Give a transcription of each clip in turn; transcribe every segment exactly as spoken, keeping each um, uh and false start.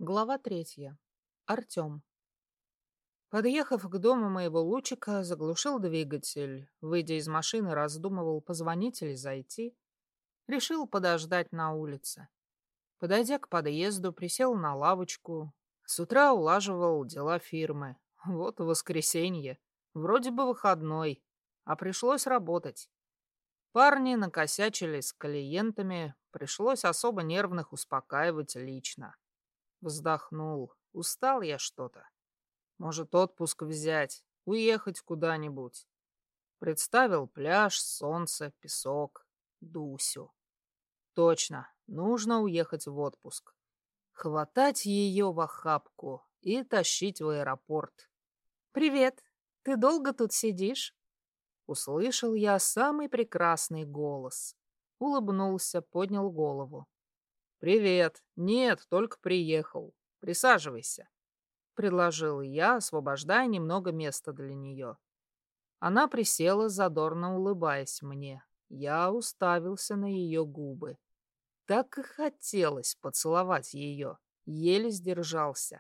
Глава третья. Артем. Подъехав к дому моего Лучика, заглушил двигатель. Выйдя из машины, раздумывал, позвонить или зайти. Решил подождать на улице. Подойдя к подъезду, присел на лавочку. С утра улаживал дела фирмы. Вот воскресенье. Вроде бы выходной, а пришлось работать. Парни накосячили с клиентами, пришлось особо нервных успокаивать лично. Вздохнул. Устал я что-то. Может, отпуск взять, уехать куда-нибудь. Представил пляж, солнце, песок, Дусю. Точно, нужно уехать в отпуск. Хватать ее в охапку и тащить в аэропорт. «Привет, ты долго тут сидишь?» Услышал я самый прекрасный голос. Улыбнулся, поднял голову. «Привет. Нет, только приехал. Присаживайся», — предложил я, освобождая немного места для нее. Она присела, задорно улыбаясь мне. Я уставился на ее губы. Так и хотелось поцеловать ее. Еле сдержался.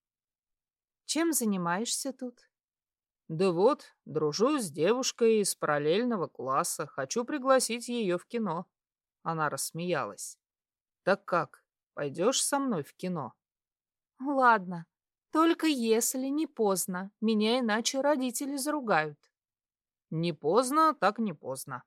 «Чем занимаешься тут?» «Да вот, дружу с девушкой из параллельного класса. Хочу пригласить ее в кино». Она рассмеялась. «Так как, пойдешь со мной в кино?» «Ладно, только если не поздно. Меня иначе родители заругают». «Не поздно, так не поздно».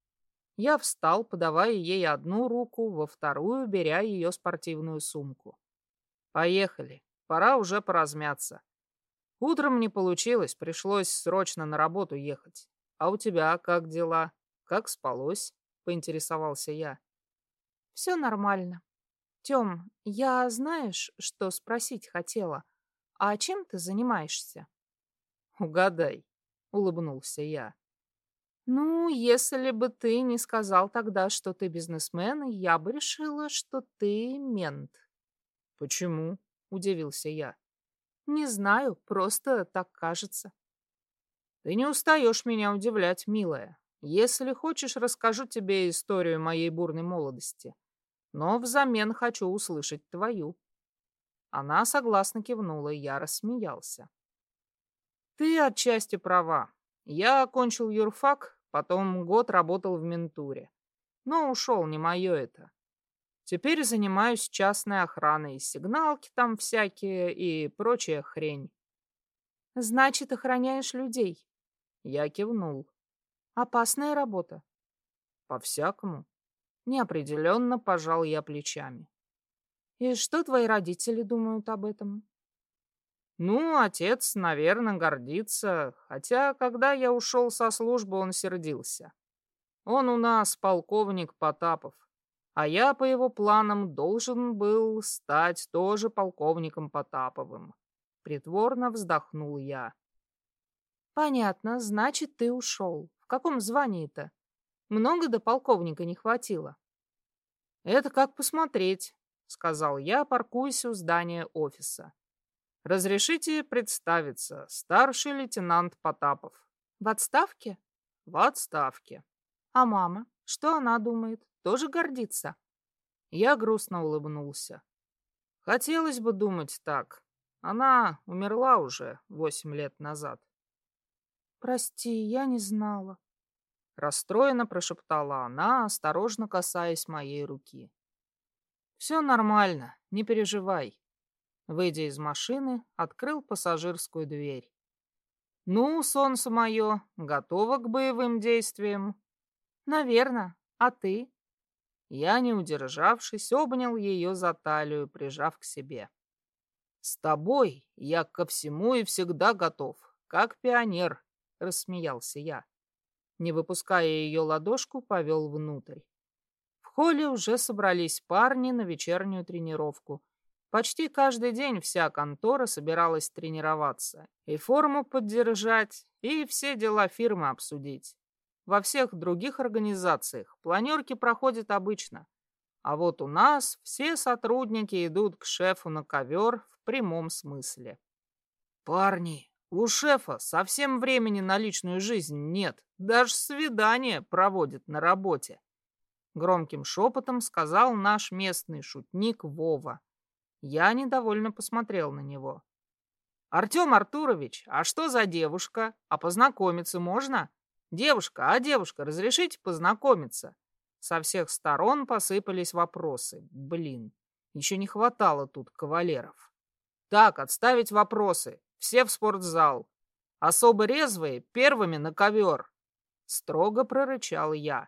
Я встал, подавая ей одну руку, во вторую беря ее спортивную сумку. «Поехали, пора уже поразмяться. Утром не получилось, пришлось срочно на работу ехать. А у тебя как дела? Как спалось?» — поинтересовался я. «Все нормально. Тём, я знаешь, что спросить хотела? А чем ты занимаешься?» «Угадай», — улыбнулся я. «Ну, если бы ты не сказал тогда, что ты бизнесмен, я бы решила, что ты мент». «Почему?» — удивился я. «Не знаю, просто так кажется». «Ты не устаешь меня удивлять, милая. Если хочешь, расскажу тебе историю моей бурной молодости. Но взамен хочу услышать твою». Она согласно кивнула, и я рассмеялся. «Ты отчасти права. Я окончил юрфак, потом год работал в ментуре. Но ушел, не мое это. Теперь занимаюсь частной охраной, сигналки там всякие и прочая хрень». «Значит, охраняешь людей?» Я кивнул. «Опасная работа». «По-всякому». Неопределенно пожал я плечами. «И что твои родители думают об этом?» Ну, отец, наверное, гордится, хотя, когда я ушел со службы, он сердился. Он у нас полковник Потапов, а я, по его планам, должен был стать тоже полковником Потаповым. Притворно вздохнул я. «Понятно, значит, ты ушел. В каком звании-то? Много до полковника не хватило». «Это как посмотреть», — сказал я, паркуясь у здания офиса. «Разрешите представиться, старший лейтенант Потапов». «В отставке?» «В отставке». «А мама? Что она думает? Тоже гордится?» Я грустно улыбнулся. Хотелось бы думать так. Она умерла уже восемь лет назад. «Прости, я не знала». Расстроенно прошептала она, осторожно касаясь моей руки. «Все нормально, не переживай». Выйдя из машины, открыл пассажирскую дверь. «Ну, солнце мое, готово к боевым действиям?» «Наверно. А ты?» Я, не удержавшись, обнял ее за талию, прижав к себе. «С тобой я ко всему и всегда готов, как пионер», — рассмеялся я. Не выпуская ее ладошку, повел внутрь. В холле уже собрались парни на вечернюю тренировку. Почти каждый день вся контора собиралась тренироваться, и форму поддержать, и все дела фирмы обсудить. Во всех других организациях планерки проходят обычно, а вот у нас все сотрудники идут к шефу на ковер в прямом смысле. «Парни, у шефа совсем времени на личную жизнь нет, даже свидания проводит на работе», — громким шепотом сказал наш местный шутник Вова. Я недовольно посмотрел на него. «Артем Артурович, а что за девушка? А познакомиться можно? Девушка, а девушка, разрешите познакомиться?» Со всех сторон посыпались вопросы. Блин, еще не хватало тут кавалеров. «Так, отставить вопросы. Все в спортзал. Особо резвые первыми на ковер!» Строго прорычал я.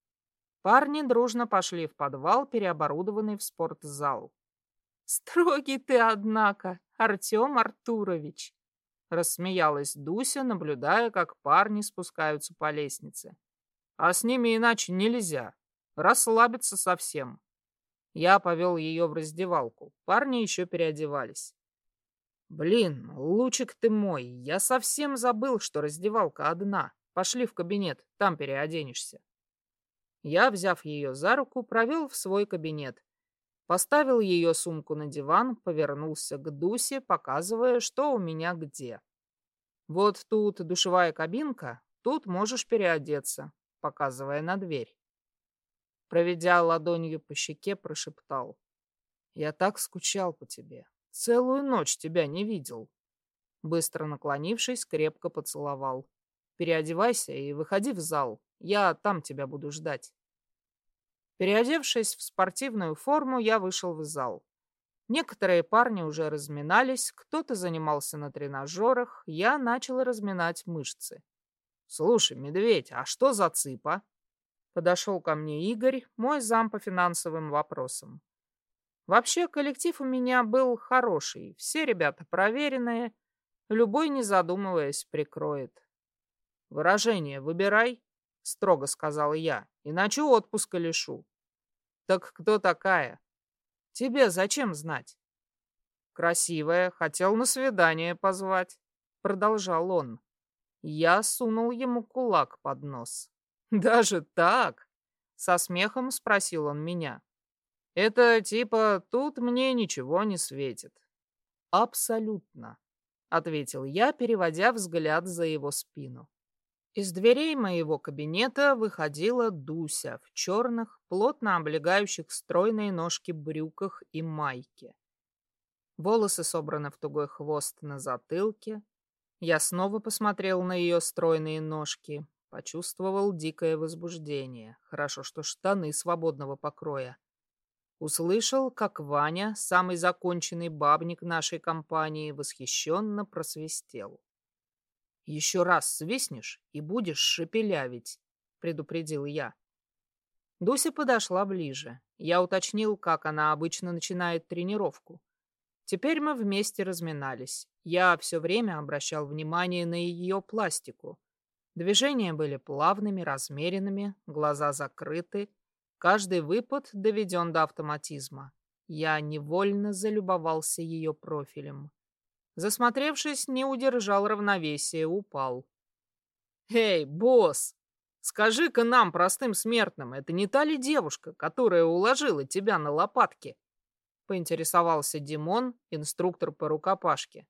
Парни дружно пошли в подвал, переоборудованный в спортзал. «Строгий ты, однако, Артем Артурович!» Рассмеялась Дуся, наблюдая, как парни спускаются по лестнице. «А с ними иначе нельзя. Расслабиться совсем». Я повел ее в раздевалку. Парни еще переодевались. «Блин, Лучик ты мой, я совсем забыл, что раздевалка одна. Пошли в кабинет, там переоденешься». Я, взяв ее за руку, провел в свой кабинет. Поставил ее сумку на диван, повернулся к Дусе, показывая, что у меня где. «Вот тут душевая кабинка, тут можешь переодеться», показывая на дверь. Проведя ладонью по щеке, прошептал: «Я так скучал по тебе. Целую ночь тебя не видел». Быстро наклонившись, крепко поцеловал. «Переодевайся и выходи в зал. Я там тебя буду ждать». Переодевшись в спортивную форму, я вышел в зал. Некоторые парни уже разминались, кто-то занимался на тренажерах, я начал разминать мышцы. «Слушай, медведь, а что за цыпа?» Подошел ко мне Игорь, мой зам по финансовым вопросам. Вообще, коллектив у меня был хороший, все ребята проверенные, любой, не задумываясь, прикроет. «Выражение выбирай», — строго сказал я, — «иначе отпуска лишу». «Так кто такая?» «Тебе зачем знать?» «Красивая, хотел на свидание позвать», — продолжал он. Я сунул ему кулак под нос. «Даже так?» — со смехом спросил он меня. «Это типа тут мне ничего не светит». «Абсолютно», — ответил я, переводя взгляд за его спину. Из дверей моего кабинета выходила Дуся в черных, плотно облегающих стройные ножки брюках и майке. Волосы собраны в тугой хвост на затылке. Я снова посмотрел на ее стройные ножки, почувствовал дикое возбуждение. Хорошо, что штаны свободного покроя. Услышал, как Ваня, самый законченный бабник нашей компании, восхищенно просвистел. «Еще раз свистнешь и будешь шепелявить», — предупредил я. Дуся подошла ближе. Я уточнил, как она обычно начинает тренировку. Теперь мы вместе разминались. Я все время обращал внимание на ее пластику. Движения были плавными, размеренными, глаза закрыты. Каждый выпад доведен до автоматизма. Я невольно залюбовался ее профилем. Засмотревшись, не удержал равновесия, упал. «Эй, босс, скажи-ка нам, простым смертным, это не та ли девушка, которая уложила тебя на лопатки?» Поинтересовался Димон, инструктор по рукопашке.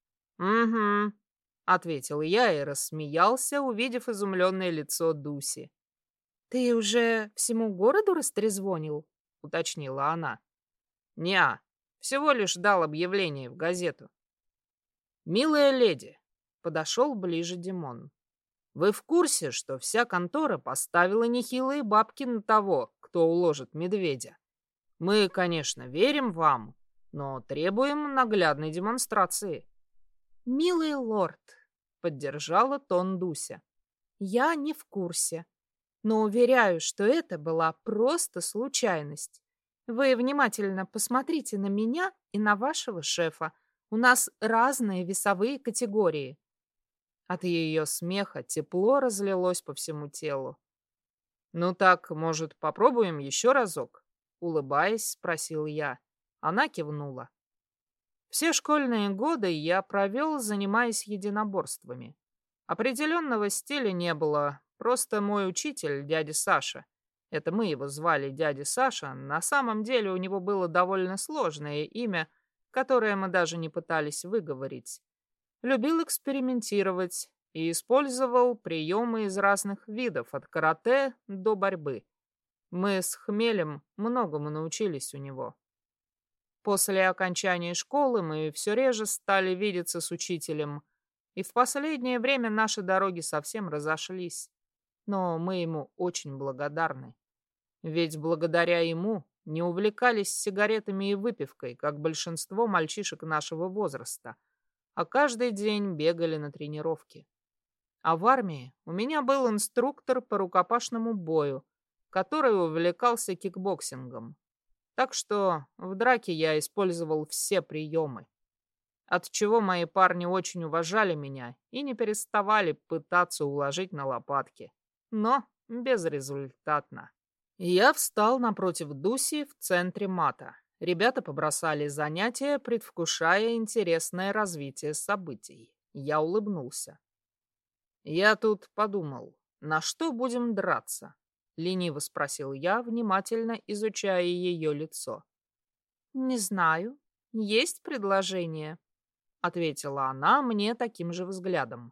«Угу», — ответил я и рассмеялся, увидев изумленное лицо Дуси. «Ты уже всему городу растрезвонил?» — уточнила она. «Неа, всего лишь дал объявление в газету». «Милая леди», — подошел ближе Димон, — «вы в курсе, что вся контора поставила нехилые бабки на того, кто уложит медведя? Мы, конечно, верим вам, но требуем наглядной демонстрации». «Милый лорд», — поддержала тон Дуся, — «я не в курсе, но уверяю, что это была просто случайность. Вы внимательно посмотрите на меня и на вашего шефа. У нас разные весовые категории». От ее смеха тепло разлилось по всему телу. «Ну так, может, попробуем еще разок?» Улыбаясь, спросил я. Она кивнула. Все школьные годы я провел, занимаясь единоборствами. Определенного стиля не было, просто мой учитель, дядя Саша. Это мы его звали дядя Саша. На самом деле у него было довольно сложное имя, которое мы даже не пытались выговорить. Любил экспериментировать и использовал приемы из разных видов, от карате до борьбы. Мы с Хмелем многому научились у него. После окончания школы мы все реже стали видеться с учителем, и в последнее время наши дороги совсем разошлись. Но мы ему очень благодарны. Ведь благодаря ему не увлекались сигаретами и выпивкой, как большинство мальчишек нашего возраста, а каждый день бегали на тренировки. А в армии у меня был инструктор по рукопашному бою, который увлекался кикбоксингом. Так что в драке я использовал все приемы, отчего мои парни очень уважали меня и не переставали пытаться уложить на лопатки. Но безрезультатно. Я встал напротив Дуси в центре мата. Ребята побросали занятия, предвкушая интересное развитие событий. Я улыбнулся. «Я тут подумал, на что будем драться?» — лениво спросил я, внимательно изучая ее лицо. «Не знаю. Есть предложение?» — ответила она мне таким же взглядом.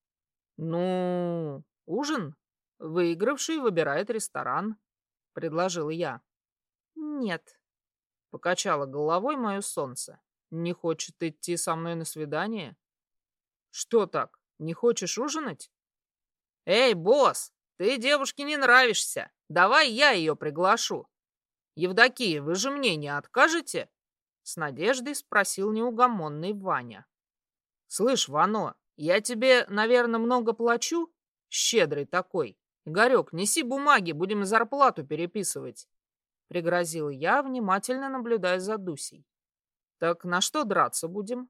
«Ну, ужин? Выигравший выбирает ресторан», — предложил я. «Нет», — покачала головой мое солнце. «Не хочет идти со мной на свидание?» «Что так? Не хочешь ужинать?» «Эй, босс, ты девушке не нравишься. Давай я ее приглашу. Евдокия, вы же мне не откажете?» С надеждой спросил неугомонный Ваня. «Слышь, Вано, я тебе, наверное, много плачу? Щедрый такой. Игорек, неси бумаги, будем зарплату переписывать», — пригрозил я, внимательно наблюдая за Дусей. «Так на что драться будем?»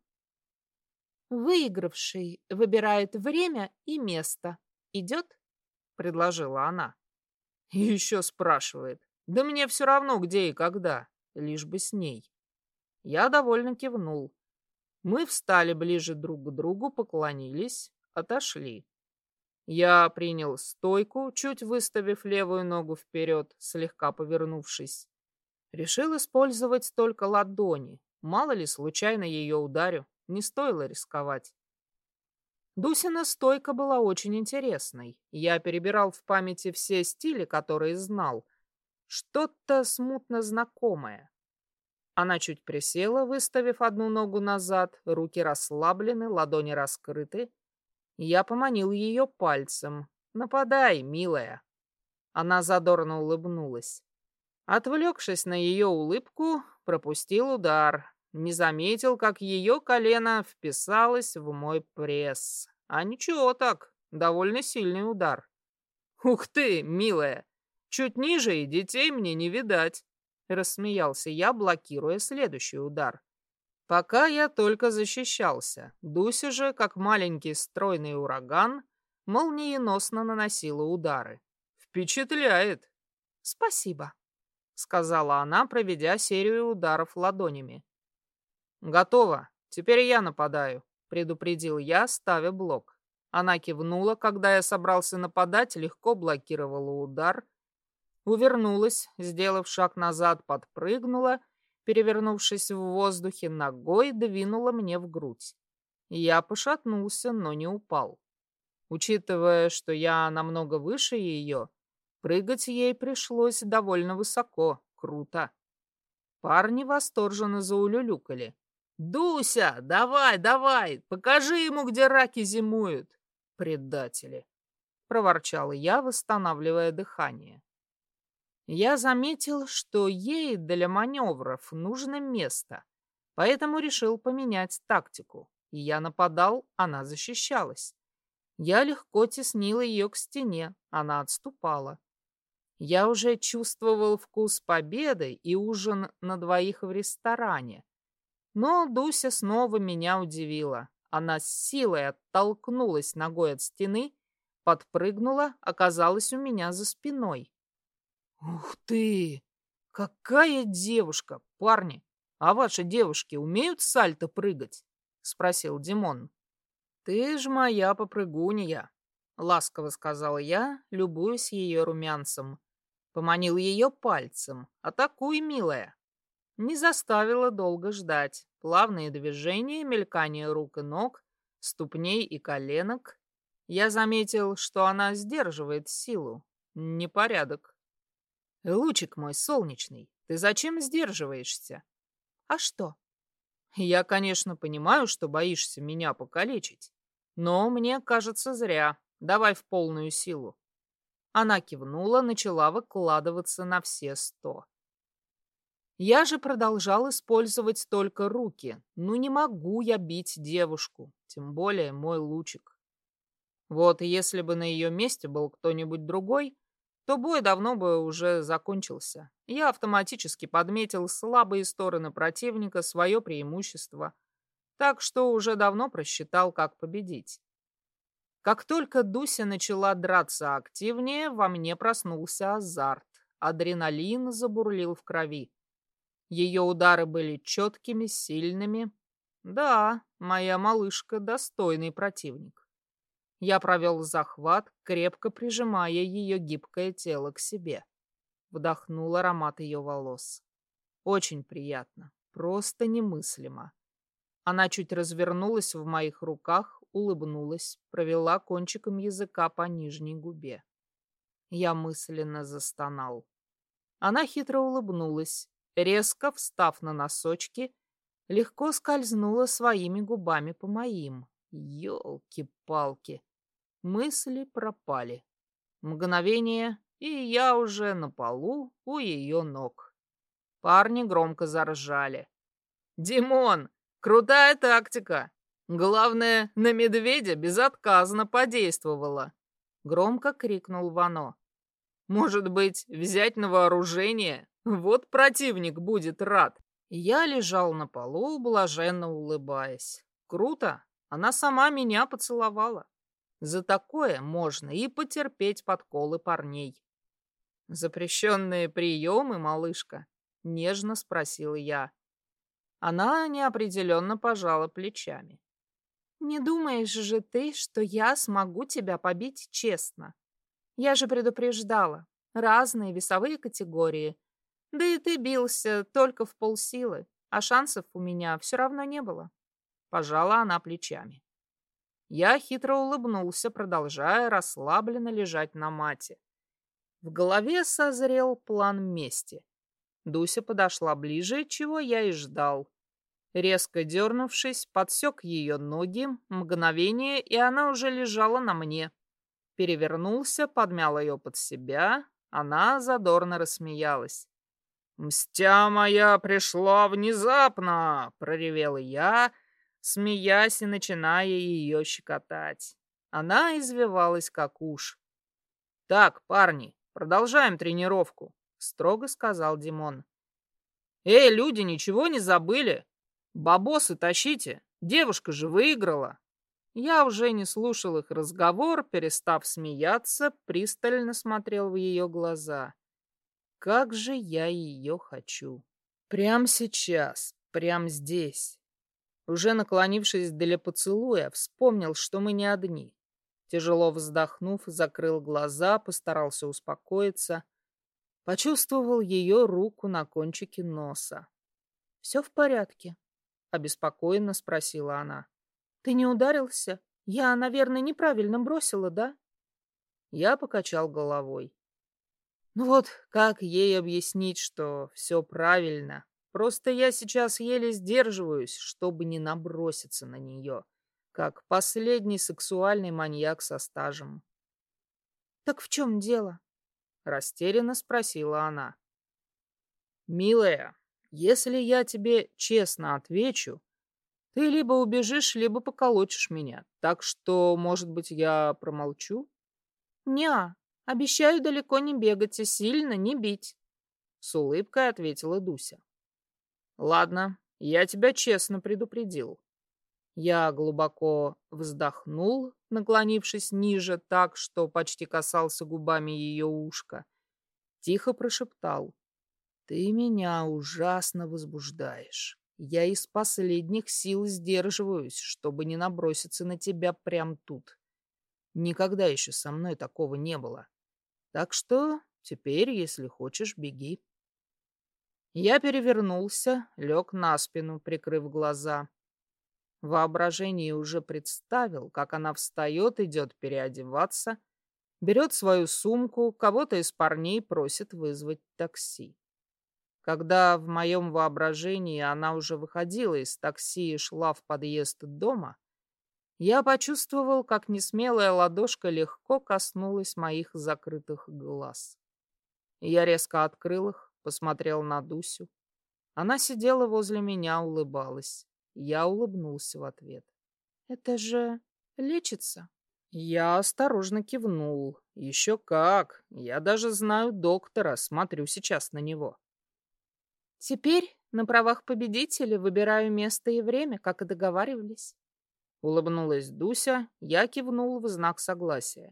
«Выигравший выбирает время и место. Идет?» — предложила она. И еще спрашивает. «Да мне все равно, где и когда, лишь бы с ней». Я довольно кивнул. Мы встали ближе друг к другу, поклонились, отошли. Я принял стойку, чуть выставив левую ногу вперед, слегка повернувшись. Решил использовать только ладони. Мало ли, случайно ее ударю. Не стоило рисковать. Дусина стойка была очень интересной. Я перебирал в памяти все стили, которые знал. Что-то смутно знакомое. Она чуть присела, выставив одну ногу назад, руки расслаблены, ладони раскрыты. Я поманил ее пальцем. «Нападай, милая!» Она задорно улыбнулась. Отвлекшись на ее улыбку, пропустил удар. Не заметил, как ее колено вписалось в мой пресс. А ничего так, довольно сильный удар. «Ух ты, милая! Чуть ниже и детей мне не видать!» Рассмеялся я, блокируя следующий удар. Пока я только защищался. Дуся же, как маленький стройный ураган, молниеносно наносила удары. «Впечатляет!» «Спасибо», — сказала она, проведя серию ударов ладонями. «Готово. Теперь я нападаю», — предупредил я, ставя блок. Она кивнула, когда я собрался нападать, легко блокировала удар, увернулась, сделав шаг назад, подпрыгнула, перевернувшись в воздухе, ногой двинула мне в грудь. Я пошатнулся, но не упал. Учитывая, что я намного выше ее, прыгать ей пришлось довольно высоко, круто. Парни восторженно заулюлюкали. «Дуся, давай, давай, покажи ему, где раки зимуют!» «Предатели!» — проворчал я, восстанавливая дыхание. Я заметил, что ей для маневров нужно место, поэтому решил поменять тактику. Я нападал, она защищалась. Я легко теснил ее к стене, она отступала. Я уже чувствовал вкус победы и ужин на двоих в ресторане. Но Дуся снова меня удивила. Она с силой оттолкнулась ногой от стены, подпрыгнула, оказалась у меня за спиной. «Ух ты! Какая девушка! Парни, а ваши девушки умеют сальто прыгать?» — спросил Димон. «Ты ж моя попрыгунья», — ласково сказал я, любуясь ее румянцем. Поманил ее пальцем. «Атакуй, милая!» Не заставила долго ждать. Плавные движения, мелькание рук и ног, ступней и коленок. Я заметил, что она сдерживает силу. Непорядок. «Лучик мой солнечный, ты зачем сдерживаешься?» А что? Я, конечно, понимаю, что боишься меня покалечить, но мне кажется, зря. Давай в полную силу. Она кивнула, начала выкладываться на все сто. Я же продолжал использовать только руки. Ну не могу я бить девушку, тем более мой лучик. Вот если бы на ее месте был кто-нибудь другой, то бой давно бы уже закончился. Я автоматически подметил слабые стороны противника, свое преимущество, так что уже давно просчитал, как победить. Как только Дуся начала драться активнее, во мне проснулся азарт. Адреналин забурлил в крови. Ее удары были четкими, сильными. Да, моя малышка — достойный противник. Я провел захват, крепко прижимая ее гибкое тело к себе. Вдохнул аромат ее волос. Очень приятно, просто немыслимо. Она чуть развернулась в моих руках, улыбнулась, провела кончиком языка по нижней губе. Я мысленно застонал. Она хитро улыбнулась, резко встав на носочки, легко скользнула своими губами по моим. Ёлки-палки. Мысли пропали. Мгновение, и я уже на полу у ее ног. Парни громко заржали. «Димон, крутая тактика! Главное, на медведя безотказно подействовала!» Громко крикнул Вано. «Может быть, взять на вооружение? Вот противник будет рад!» Я лежал на полу, блаженно улыбаясь. Круто! Она сама меня поцеловала. За такое можно и потерпеть подколы парней. «Запрещенные приемы, малышка?» — нежно спросил я. Она неопределенно пожала плечами. Не думаешь же ты, что я смогу тебя побить честно? Я же предупреждала. Разные весовые категории. Да и ты бился только в полсилы, а шансов у меня все равно не было. Пожала она плечами. Я хитро улыбнулся, продолжая расслабленно лежать на мате. В голове созрел план мести. Дуся подошла ближе, чего я и ждал. Резко дернувшись, подсек ее ноги, мгновение, и она уже лежала на мне. Перевернулся, подмял ее под себя, она задорно рассмеялась. «Мстя моя пришла внезапно!» — проревел я, смеясь и начиная ее щекотать. Она извивалась, как уж. «Так, парни, продолжаем тренировку», — строго сказал Димон. «Эй, люди, ничего не забыли? Бабосы тащите, девушка же выиграла». Я уже не слушал их разговор, перестав смеяться, пристально смотрел в ее глаза. Как же я ее хочу. Прямо сейчас, прямо здесь. Уже наклонившись для поцелуя, вспомнил, что мы не одни. Тяжело вздохнув, закрыл глаза, постарался успокоиться. Почувствовал ее руку на кончике носа. «Все в порядке?» — обеспокоенно спросила она. «Ты не ударился? Я, наверное, неправильно бросила, да?» Я покачал головой. Ну вот, как ей объяснить, что все правильно? Просто я сейчас еле сдерживаюсь, чтобы не наброситься на нее, как последний сексуальный маньяк со стажем. «Так в чем дело?» — растерянно спросила она. «Милая, если я тебе честно отвечу, ты либо убежишь, либо поколочешь меня, так что, может быть, я промолчу?» «Неа, обещаю далеко не бегать и сильно не бить», — с улыбкой ответила Дуся. «Ладно, я тебя честно предупредил». Я глубоко вздохнул, наклонившись ниже так, что почти касался губами ее ушка. Тихо прошептал. «Ты меня ужасно возбуждаешь. Я из последних сил сдерживаюсь, чтобы не наброситься на тебя прямо тут. Никогда еще со мной такого не было. Так что теперь, если хочешь, беги». Я перевернулся, лег на спину, прикрыв глаза. В воображении уже представил, как она встает, идет переодеваться, берет свою сумку, кого-то из парней просит вызвать такси. Когда в моем воображении она уже выходила из такси и шла в подъезд дома, я почувствовал, как несмелая ладошка легко коснулась моих закрытых глаз. Я резко открыл их, посмотрел на Дусю. Она сидела возле меня, улыбалась. Я улыбнулся в ответ. Это же лечится? Я осторожно кивнул. Еще как. Я даже знаю доктора, смотрю сейчас на него. Теперь на правах победителя выбираю место и время, как и договаривались. Улыбнулась Дуся, я кивнул в знак согласия.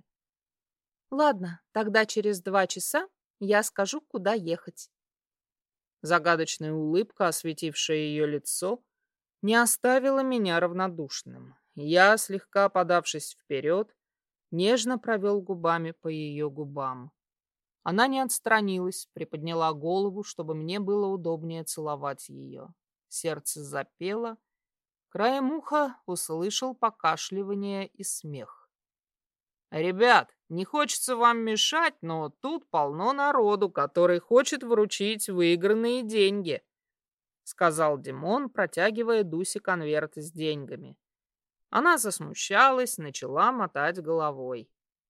Ладно, тогда через два часа я скажу, куда ехать. Загадочная улыбка, осветившая ее лицо, не оставила меня равнодушным. Я, слегка подавшись вперед, нежно провел губами по ее губам. Она не отстранилась, приподняла голову, чтобы мне было удобнее целовать ее. Сердце запело. Краем уха услышал покашливание и смех. «Ребят, не хочется вам мешать, но тут полно народу, который хочет вручить выигранные деньги», — сказал Димон, протягивая Дусе конверт с деньгами. Она засмущалась, начала мотать головой.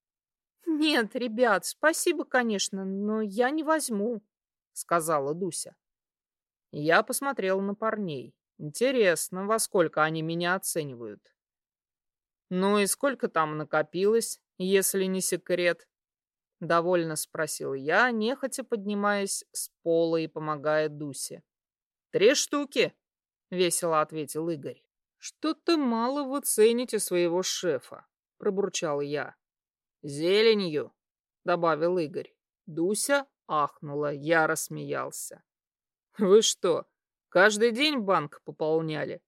«Нет, ребят, спасибо, конечно, но я не возьму», — сказала Дуся. Я посмотрел на парней. Интересно, во сколько они меня оценивают. «Ну и сколько там накопилось, если не секрет?» — довольно спросил я, нехотя поднимаясь с пола и помогая Дусе. «Три штуки», — весело ответил Игорь. «Что-то мало вы цените своего шефа», — пробурчал я. «Зеленью», — добавил Игорь. Дуся ахнула, я рассмеялся. «Вы что, каждый день банк пополняли?»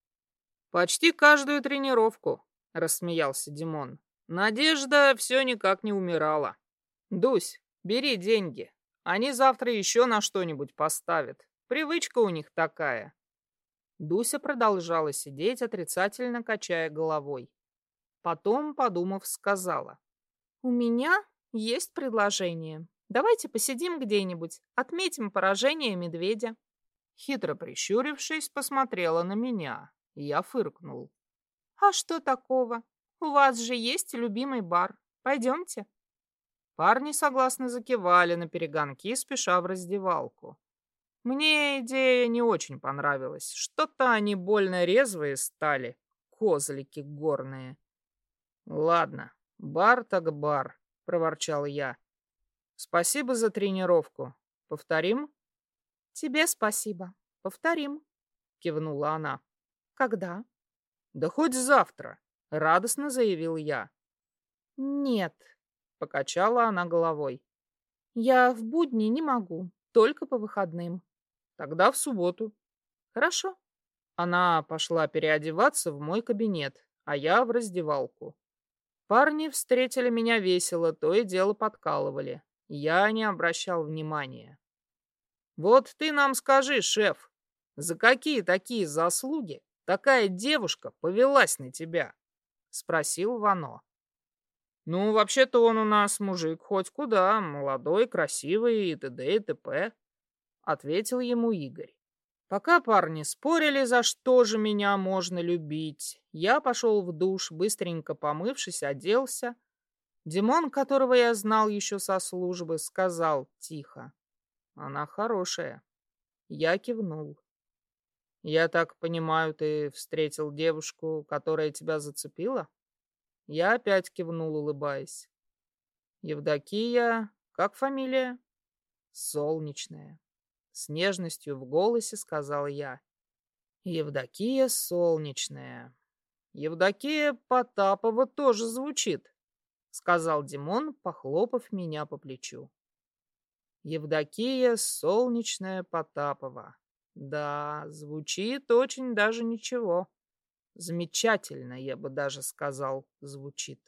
«Почти каждую тренировку», — рассмеялся Димон. «Надежда все никак не умирала. Дусь, бери деньги. Они завтра еще на что-нибудь поставят. Привычка у них такая». Дуся продолжала сидеть, отрицательно качая головой. Потом, подумав, сказала. «У меня есть предложение. Давайте посидим где-нибудь, отметим поражение медведя». Хитро прищурившись, посмотрела на меня. Я фыркнул. «А что такого? У вас же есть любимый бар. Пойдемте». Парни согласно закивали на перегонки, спеша в раздевалку. Мне идея не очень понравилась. Что-то они больно резвые стали, козлики горные. «Ладно, бар так бар», — проворчал я. «Спасибо за тренировку. Повторим?» «Тебе спасибо. Повторим», — кивнула она. «Когда?» «Да хоть завтра», — радостно заявил я. «Нет», — покачала она головой. «Я в будни не могу, только по выходным». «Тогда в субботу». «Хорошо». Она пошла переодеваться в мой кабинет, а я в раздевалку. Парни встретили меня весело, то и дело подкалывали. Я не обращал внимания. «Вот ты нам скажи, шеф, за какие такие заслуги такая девушка повелась на тебя?» — спросил Вано. «Ну, вообще-то он у нас мужик хоть куда, молодой, красивый и т.д. и т.п», — ответил ему Игорь. Пока парни спорили, за что же меня можно любить, я пошел в душ, быстренько помывшись, оделся. Димон, которого я знал еще со службы, сказал тихо. «Она хорошая». Я кивнул. «Я так понимаю, ты встретил девушку, которая тебя зацепила?» Я опять кивнул, улыбаясь. «Евдокия, как фамилия?» «Солнечная». С нежностью в голосе сказал я. «Евдокия Солнечная. Евдокия Потапова тоже звучит», сказал Димон, похлопав меня по плечу. Евдокия Солнечная Потапова. Да, звучит очень даже ничего. Замечательно, я бы даже сказал, звучит.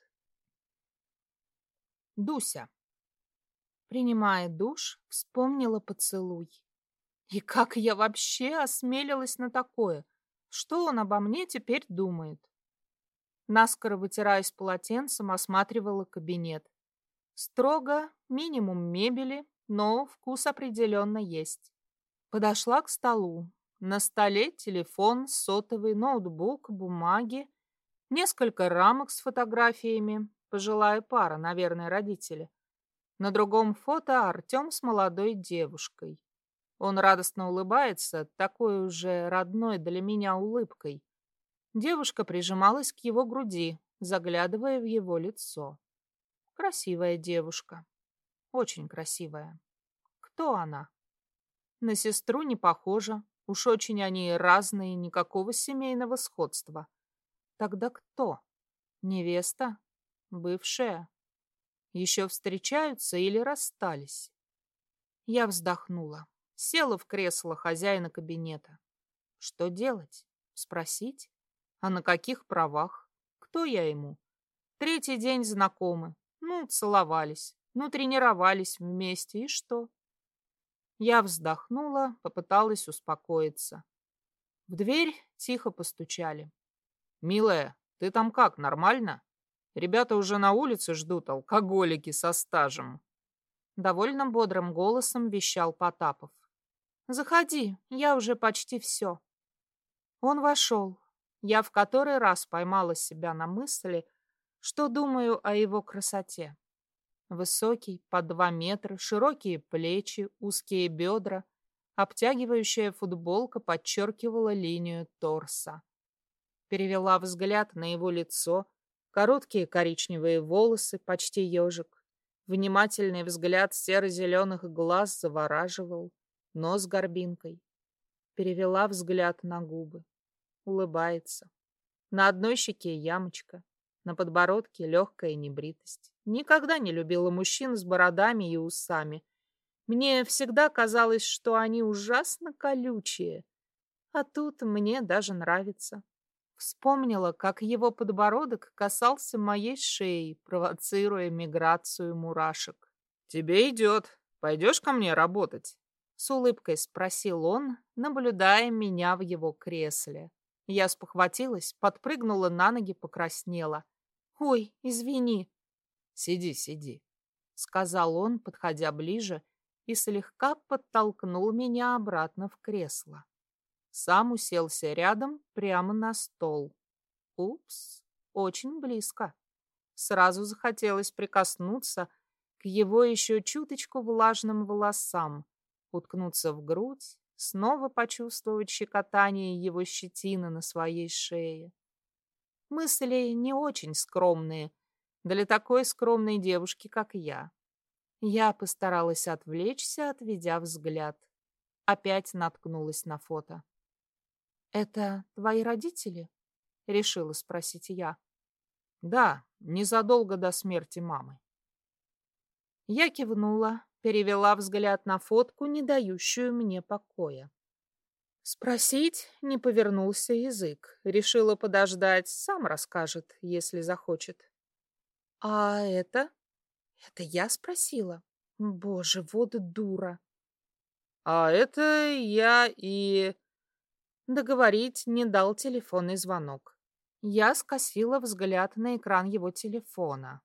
Дуся. Принимая душ, вспомнила поцелуй. И как я вообще осмелилась на такое? Что он обо мне теперь думает? Наскоро вытираясь полотенцем, осматривала кабинет. Строго, минимум мебели, но вкус определенно есть. Подошла к столу. На столе телефон, сотовый, ноутбук, бумаги, несколько рамок с фотографиями. Пожилая пара, наверное, родители. На другом фото Артем с молодой девушкой. Он радостно улыбается, такой уже родной для меня улыбкой. Девушка прижималась к его груди, заглядывая в его лицо. Красивая девушка. Очень красивая. Кто она? На сестру не похожа. Уж очень они разные, никакого семейного сходства. Тогда кто? Невеста? Бывшая? Еще встречаются или расстались? Я вздохнула. Села в кресло хозяина кабинета. Что делать? Спросить? А на каких правах? Кто я ему? Третий день знакомы. Ну, целовались. Ну, тренировались вместе. И что? Я вздохнула, попыталась успокоиться. В дверь тихо постучали. «Милая, ты там как, нормально? Ребята уже на улице ждут, алкоголики со стажем». Довольно бодрым голосом вещал Потапов. «Заходи, я уже почти все». Он вошел. Я в который раз поймала себя на мысли, что думаю о его красоте. Высокий, по два метра, широкие плечи, узкие бедра, обтягивающая футболка подчеркивала линию торса. Перевела взгляд на его лицо, короткие коричневые волосы, почти ежик. Внимательный взгляд серо-зеленых глаз завораживал, нос горбинкой. Перевела взгляд на губы. Улыбается. На одной щеке ямочка, на подбородке легкая небритость. Никогда не любила мужчин с бородами и усами. Мне всегда казалось, что они ужасно колючие. А тут мне даже нравится. Вспомнила, как его подбородок касался моей шеи, провоцируя миграцию мурашек. «Тебе идет. Пойдешь ко мне работать?» С улыбкой спросил он, наблюдая меня в его кресле. Я спохватилась, подпрыгнула на ноги, покраснела. «Ой, извини». «Сиди, сиди», — сказал он, подходя ближе, и слегка подтолкнул меня обратно в кресло. Сам уселся рядом, прямо на стол. Упс, очень близко. Сразу захотелось прикоснуться к его еще чуточку влажным волосам, уткнуться в грудь, снова почувствовать щекотание его щетины на своей шее. Мысли не очень скромные для такой скромной девушки, как я. Я постаралась отвлечься, отведя взгляд. Опять наткнулась на фото. «Это твои родители?» — решила спросить я. «Да, незадолго до смерти мамы». Я кивнула, перевела взгляд на фотку, не дающую мне покоя. Спросить не повернулся язык. Решила подождать, сам расскажет, если захочет. «А это?» «Это я спросила?» «Боже, вот дура!» «А это я и...» Договорить не дал телефонный звонок. Я скосила взгляд на экран его телефона.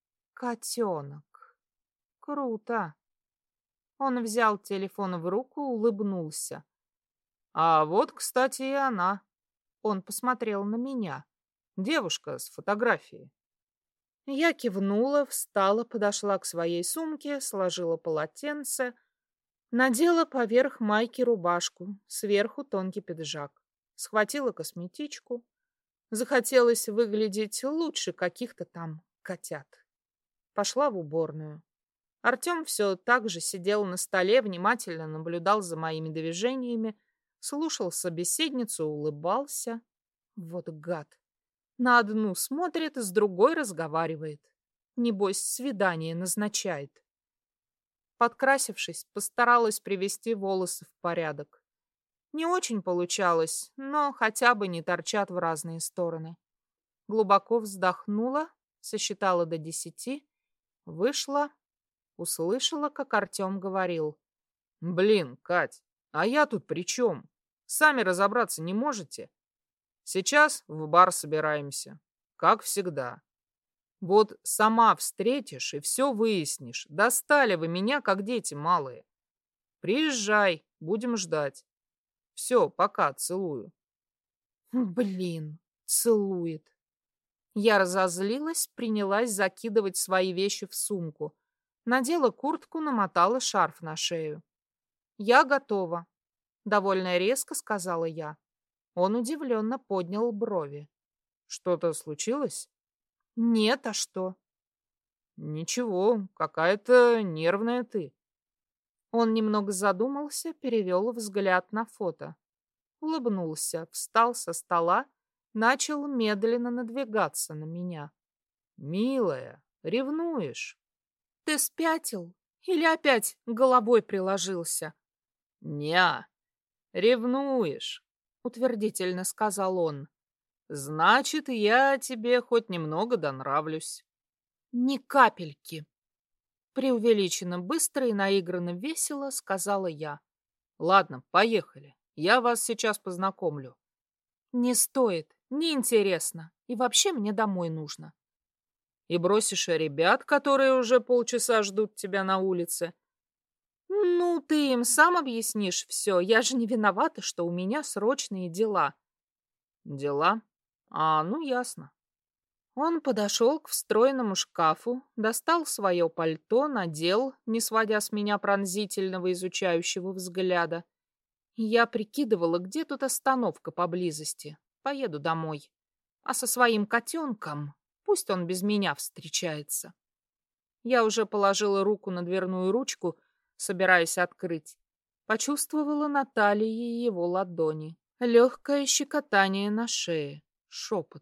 Котенок. Круто. Он взял телефон в руку, улыбнулся. А вот, кстати, и она. Он посмотрел на меня. Девушка с фотографией. Я кивнула, встала, подошла к своей сумке, сложила полотенце, надела поверх майки рубашку, сверху тонкий пиджак. Схватила косметичку. Захотелось выглядеть лучше каких-то там котят. Пошла в уборную. Артем все так же сидел на столе, внимательно наблюдал за моими движениями, слушал собеседницу, улыбался. Вот гад. На одну смотрит, с другой разговаривает. Небось, свидание назначает. Подкрасившись, постаралась привести волосы в порядок. Не очень получалось, но хотя бы не торчат в разные стороны. Глубоко вздохнула, сосчитала до десяти, вышла, услышала, как Артем говорил. «Блин, Кать, а я тут при чем? Сами разобраться не можете? Сейчас в бар собираемся, как всегда. Вот сама встретишь и все выяснишь. Достали вы меня, как дети малые. Приезжай, будем ждать. Все, пока, целую. Блин, целует. Я разозлилась, принялась закидывать свои вещи в сумку. Надела куртку, намотала шарф на шею. «Я готова», — довольно резко сказала я. Он удивленно поднял брови. Что-то случилось? «Нет, а что?» Ничего, какая-то нервная ты. Он немного задумался, перевел взгляд на фото. Улыбнулся, встал со стола, начал медленно надвигаться на меня. Милая, ревнуешь? «Ты спятил? Или опять головой приложился?» Неа, ревнуешь, утвердительно сказал он. Значит, я тебе хоть немного донравлюсь. Ни капельки. Преувеличенно быстро и наигранно весело сказала я. Ладно, поехали. Я вас сейчас познакомлю. Не стоит, неинтересно. И вообще мне домой нужно. И бросишь ребят, которые уже полчаса ждут тебя на улице. Ну, ты им сам объяснишь все. Я же не виновата, что у меня срочные дела. Дела? А, ну ясно. Он подошел к встроенному шкафу, достал свое пальто, надел, не сводя с меня пронзительного изучающего взгляда. Я прикидывала, где тут остановка поблизости. Поеду домой. А со своим котенком пусть он без меня встречается. Я уже положила руку на дверную ручку, собираясь открыть. Почувствовала на талии его ладони. Легкое щекотание на шее. Шепот.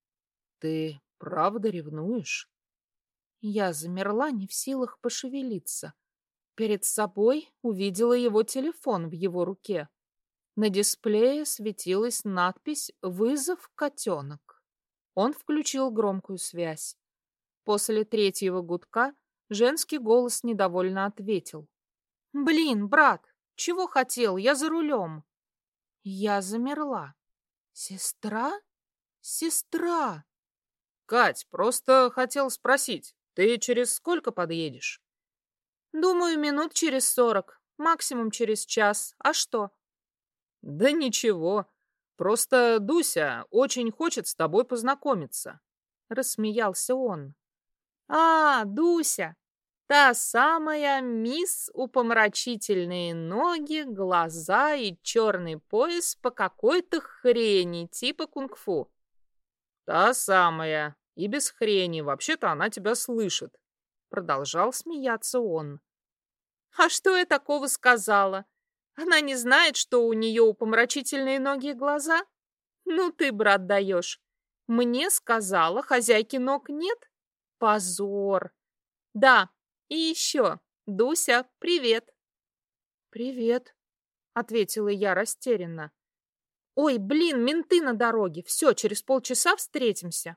Ты правда ревнуешь? Я замерла, не в силах пошевелиться. Перед собой увидела его телефон в его руке. На дисплее светилась надпись «Вызов котенок». Он включил громкую связь. После третьего гудка женский голос недовольно ответил. «Блин, брат, чего хотел? Я за рулем». Я замерла. «Сестра? Сестра!» Кать, просто хотел спросить, ты через сколько подъедешь? «Думаю, минут через сорок, максимум через час. А что?» Да ничего, просто Дуся очень хочет с тобой познакомиться. Рассмеялся он. «А, Дуся, та самая мисс упомрачительные ноги, глаза и черный пояс по какой-то хрени типа кунг-фу». Та самая. И без хрени, вообще-то она тебя слышит. Продолжал смеяться он. «А что я такого сказала? Она не знает, что у нее упомрачительные ноги и глаза? Ну ты, брат, даешь. Мне сказала, хозяйки ног нет? Позор. Да, и еще. Дуся, привет». «Привет», — ответила я растерянно. «Ой, блин, менты на дороге. Все, через полчаса встретимся».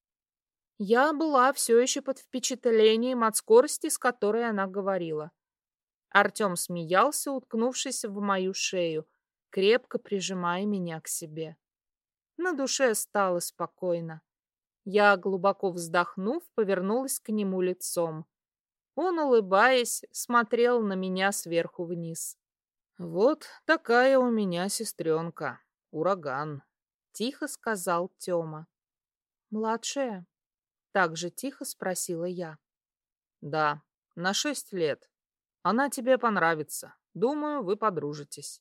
Я была все еще под впечатлением от скорости, с которой она говорила. Артем смеялся, уткнувшись в мою шею, крепко прижимая меня к себе. На душе стало спокойно. Я, глубоко вздохнув, повернулась к нему лицом. Он, улыбаясь, смотрел на меня сверху вниз. Вот такая у меня сестренка. Ураган. Тихо сказал Тёма. «Младшая?» Так же тихо спросила я. Да, на шесть лет. Она тебе понравится. Думаю, вы подружитесь.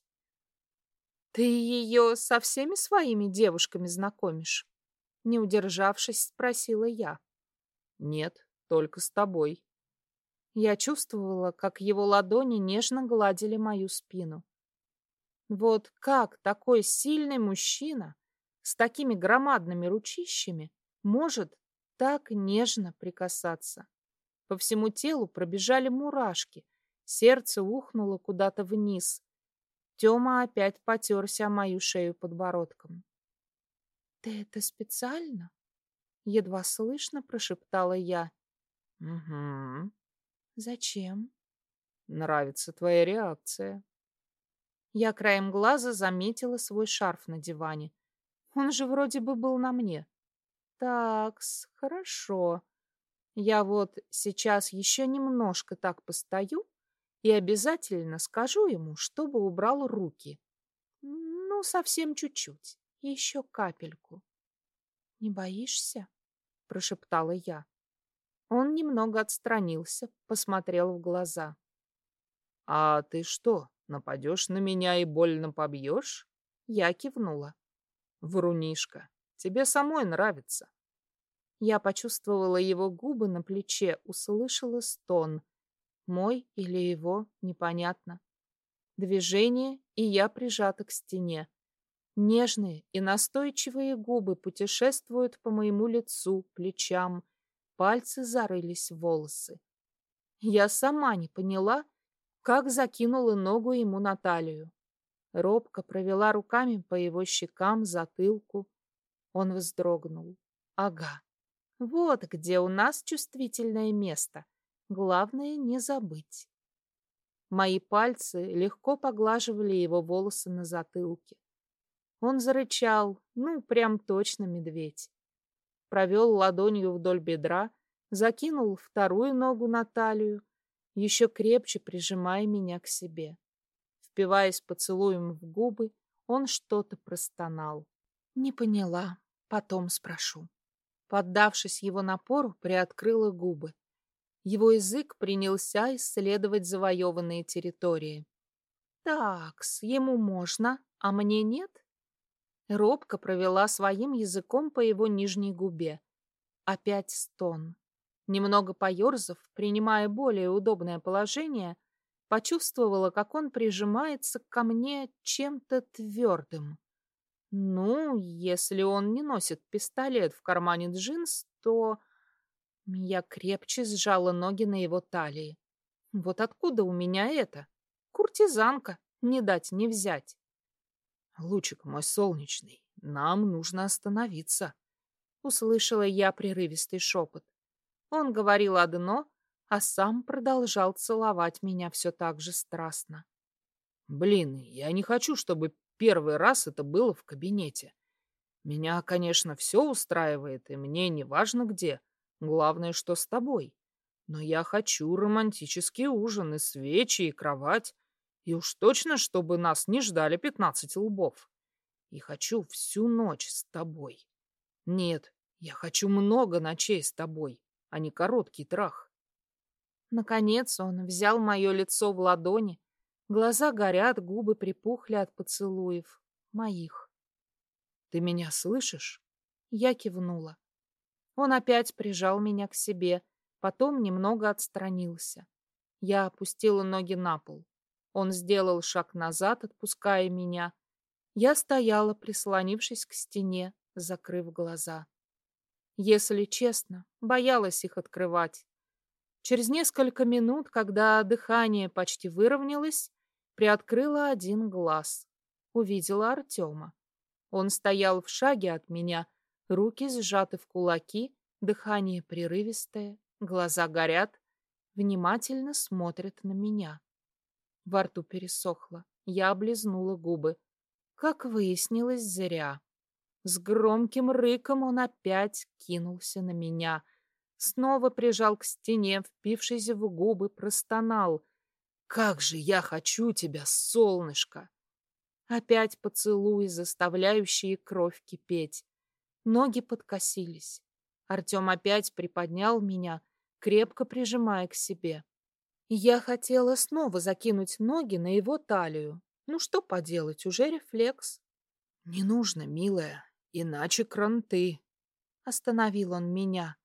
Ты ее со всеми своими девушками знакомишь? Не удержавшись, спросила я. Нет, только с тобой. Я чувствовала, как его ладони нежно гладили мою спину. Вот как такой сильный мужчина с такими громадными ручищами может так нежно прикасаться? По всему телу пробежали мурашки, сердце ухнуло куда-то вниз. Тёма опять потерся о мою шею подбородком. «Ты это специально?» Едва слышно прошептала я. Угу. «Зачем?» Нравится твоя реакция. Я краем глаза заметила свой шарф на диване. Он же вроде бы был на мне. Такс, хорошо. Я вот сейчас еще немножко так постою И обязательно скажу ему, чтобы убрал руки. Ну, совсем чуть-чуть, еще капельку. «Не боишься?» — прошептала я. Он немного отстранился, посмотрел в глаза. «А ты что, нападешь на меня и больно побьешь?» Я кивнула. «Врунишка, тебе самой нравится». Я почувствовала его губы на плече, услышала стон. Мой или его, непонятно. Движение, и я прижата к стене. Нежные и настойчивые губы путешествуют по моему лицу, плечам. Пальцы зарылись в волосы. Я сама не поняла, как закинула ногу ему на талию. Робко провела руками по его щекам, затылку. Он вздрогнул. Ага, вот где у нас чувствительное место. Главное не забыть. Мои пальцы легко поглаживали его волосы на затылке. Он зарычал, ну, прям точно медведь. Провел ладонью вдоль бедра, закинул вторую ногу на талию, еще крепче прижимая меня к себе. Впиваясь поцелуем в губы, он что-то простонал. Не поняла, потом спрошу. Поддавшись его напору, приоткрыла губы. Его язык принялся исследовать завоеванные территории. Такс, ему можно, а мне нет? Робко провела своим языком по его нижней губе. Опять стон. Немного поерзав, принимая более удобное положение, почувствовала, как он прижимается ко мне чем-то твердым. Ну, если он не носит пистолет в кармане джинс, то... Я крепче сжала ноги на его талии. Вот откуда у меня это? Куртизанка, не дать не взять. «Лучик мой солнечный, нам нужно остановиться», — услышала я прерывистый шепот. Он говорил одно, а сам продолжал целовать меня все так же страстно. «Блин, я не хочу, чтобы первый раз это было в кабинете. Меня, конечно, все устраивает, и мне не важно где. Главное, что с тобой. Но я хочу романтический ужин и свечи, и кровать. И уж точно, чтобы нас не ждали пятнадцать лбов. И хочу всю ночь с тобой. Нет, я хочу много ночей с тобой, а не короткий трах». Наконец он взял мое лицо в ладони. Глаза горят, губы припухли от поцелуев. Моих. «Ты меня слышишь?» Я кивнула. Он опять прижал меня к себе, потом немного отстранился. Я опустила ноги на пол. Он сделал шаг назад, отпуская меня. Я стояла, прислонившись к стене, закрыв глаза. Если честно, боялась их открывать. Через несколько минут, когда дыхание почти выровнялось, приоткрыла один глаз. Увидела Артема. Он стоял в шаге от меня, руки сжаты в кулаки, дыхание прерывистое, глаза горят, внимательно смотрит на меня. Во рту пересохло, я облизнула губы. Как выяснилось, зря. С громким рыком он опять кинулся на меня. Снова прижал к стене, впившись в губы, простонал. «Как же я хочу тебя, солнышко!» Опять поцелуи, заставляющие кровь кипеть. Ноги подкосились. Артем опять приподнял меня, крепко прижимая к себе. Я хотела снова закинуть ноги на его талию. Ну что поделать, уже рефлекс. «Не нужно, милая, иначе кранты», — остановил он меня.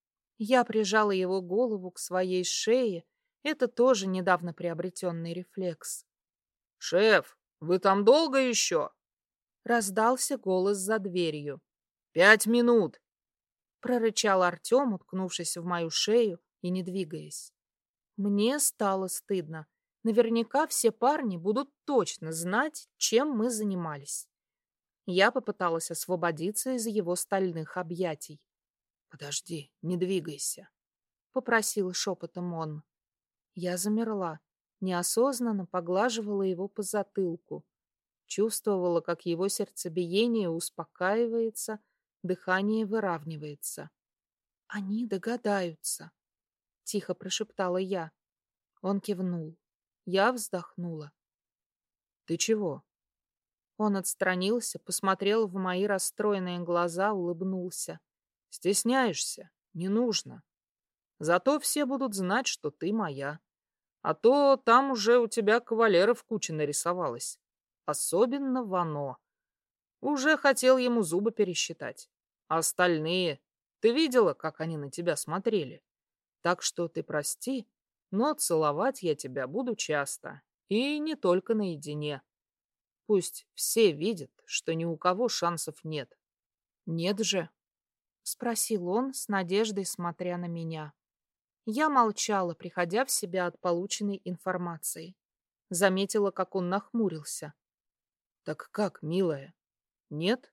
Я прижала его голову к своей шее. Это тоже недавно приобретенный рефлекс. «Шеф, вы там долго еще?» Раздался голос за дверью. «Пять минут!» Прорычал Артем, уткнувшись в мою шею и не двигаясь. Мне стало стыдно. Наверняка все парни будут точно знать, чем мы занимались. Я попыталась освободиться из его стальных объятий. «Подожди, не двигайся», — попросил шепотом он. Я замерла, неосознанно поглаживала его по затылку. Чувствовала, как его сердцебиение успокаивается, дыхание выравнивается. «Они догадаются», — тихо прошептала я. Он кивнул. Я вздохнула. Ты чего? Он отстранился, посмотрел в мои расстроенные глаза, улыбнулся. Стесняешься? Не нужно. Зато все будут знать, что ты моя. А то там уже у тебя кавалеров куча нарисовалась. Особенно Вано. Уже хотел ему зубы пересчитать. А остальные... Ты видела, как они на тебя смотрели? Так что ты прости, но целовать я тебя буду часто. И не только наедине. Пусть все видят, что ни у кого шансов нет. Нет же? Спросил он с надеждой, смотря на меня. Я молчала, приходя в себя от полученной информации. Заметила, как он нахмурился. Так как, милая? Нет?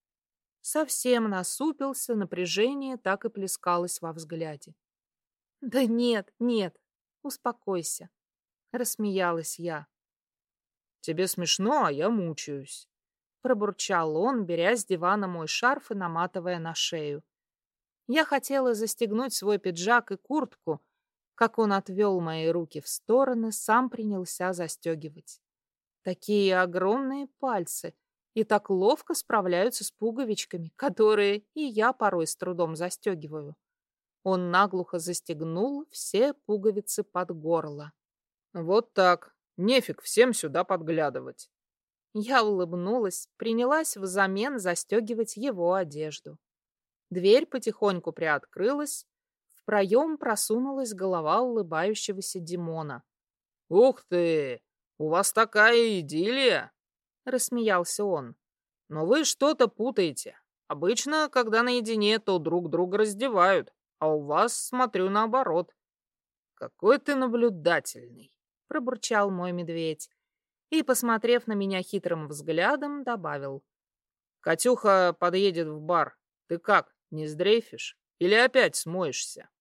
Совсем насупился, напряжение так и плескалось во взгляде. Да нет, нет, успокойся. Рассмеялась я. Тебе смешно, а я мучаюсь. Пробурчал он, беря с дивана мой шарф и наматывая на шею. Я хотела застегнуть свой пиджак и куртку, как он отвел мои руки в стороны, сам принялся застегивать. Такие огромные пальцы и так ловко справляются с пуговичками, которые и я порой с трудом застегиваю. Он наглухо застегнул все пуговицы под горло. Вот так. Нефиг всем сюда подглядывать. Я улыбнулась, принялась взамен застегивать его одежду. Дверь потихоньку приоткрылась, в проем просунулась голова улыбающегося Димона. «Ух ты! У вас такая идиллия!» — рассмеялся он. «Но вы что-то путаете. Обычно, когда наедине, то друг друга раздевают, а у вас, смотрю, наоборот. Какой ты наблюдательный!» — пробурчал мой медведь и, посмотрев на меня хитрым взглядом, добавил. «Катюха подъедет в бар. Ты как, не сдрейфишь? Или опять смоешься?»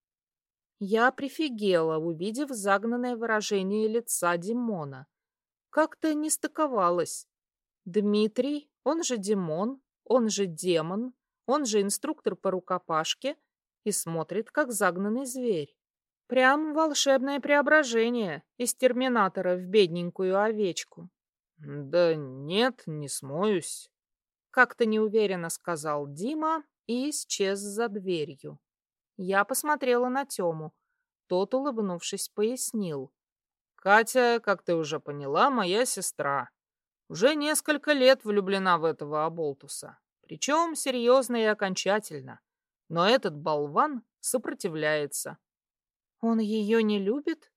Я прифигела, увидев загнанное выражение лица Димона. Как-то не стыковалось. Дмитрий, он же Димон, он же демон, он же инструктор по рукопашке и смотрит, как загнанный зверь. Прям волшебное преображение из терминатора в бедненькую овечку. «Да нет, не смоюсь», — как-то неуверенно сказал Дима и исчез за дверью. Я посмотрела на Тему. Тот, улыбнувшись, пояснил. «Катя, как ты уже поняла, моя сестра. Уже несколько лет влюблена в этого оболтуса. Причем серьезно и окончательно. Но этот болван сопротивляется». «Он ее не любит?»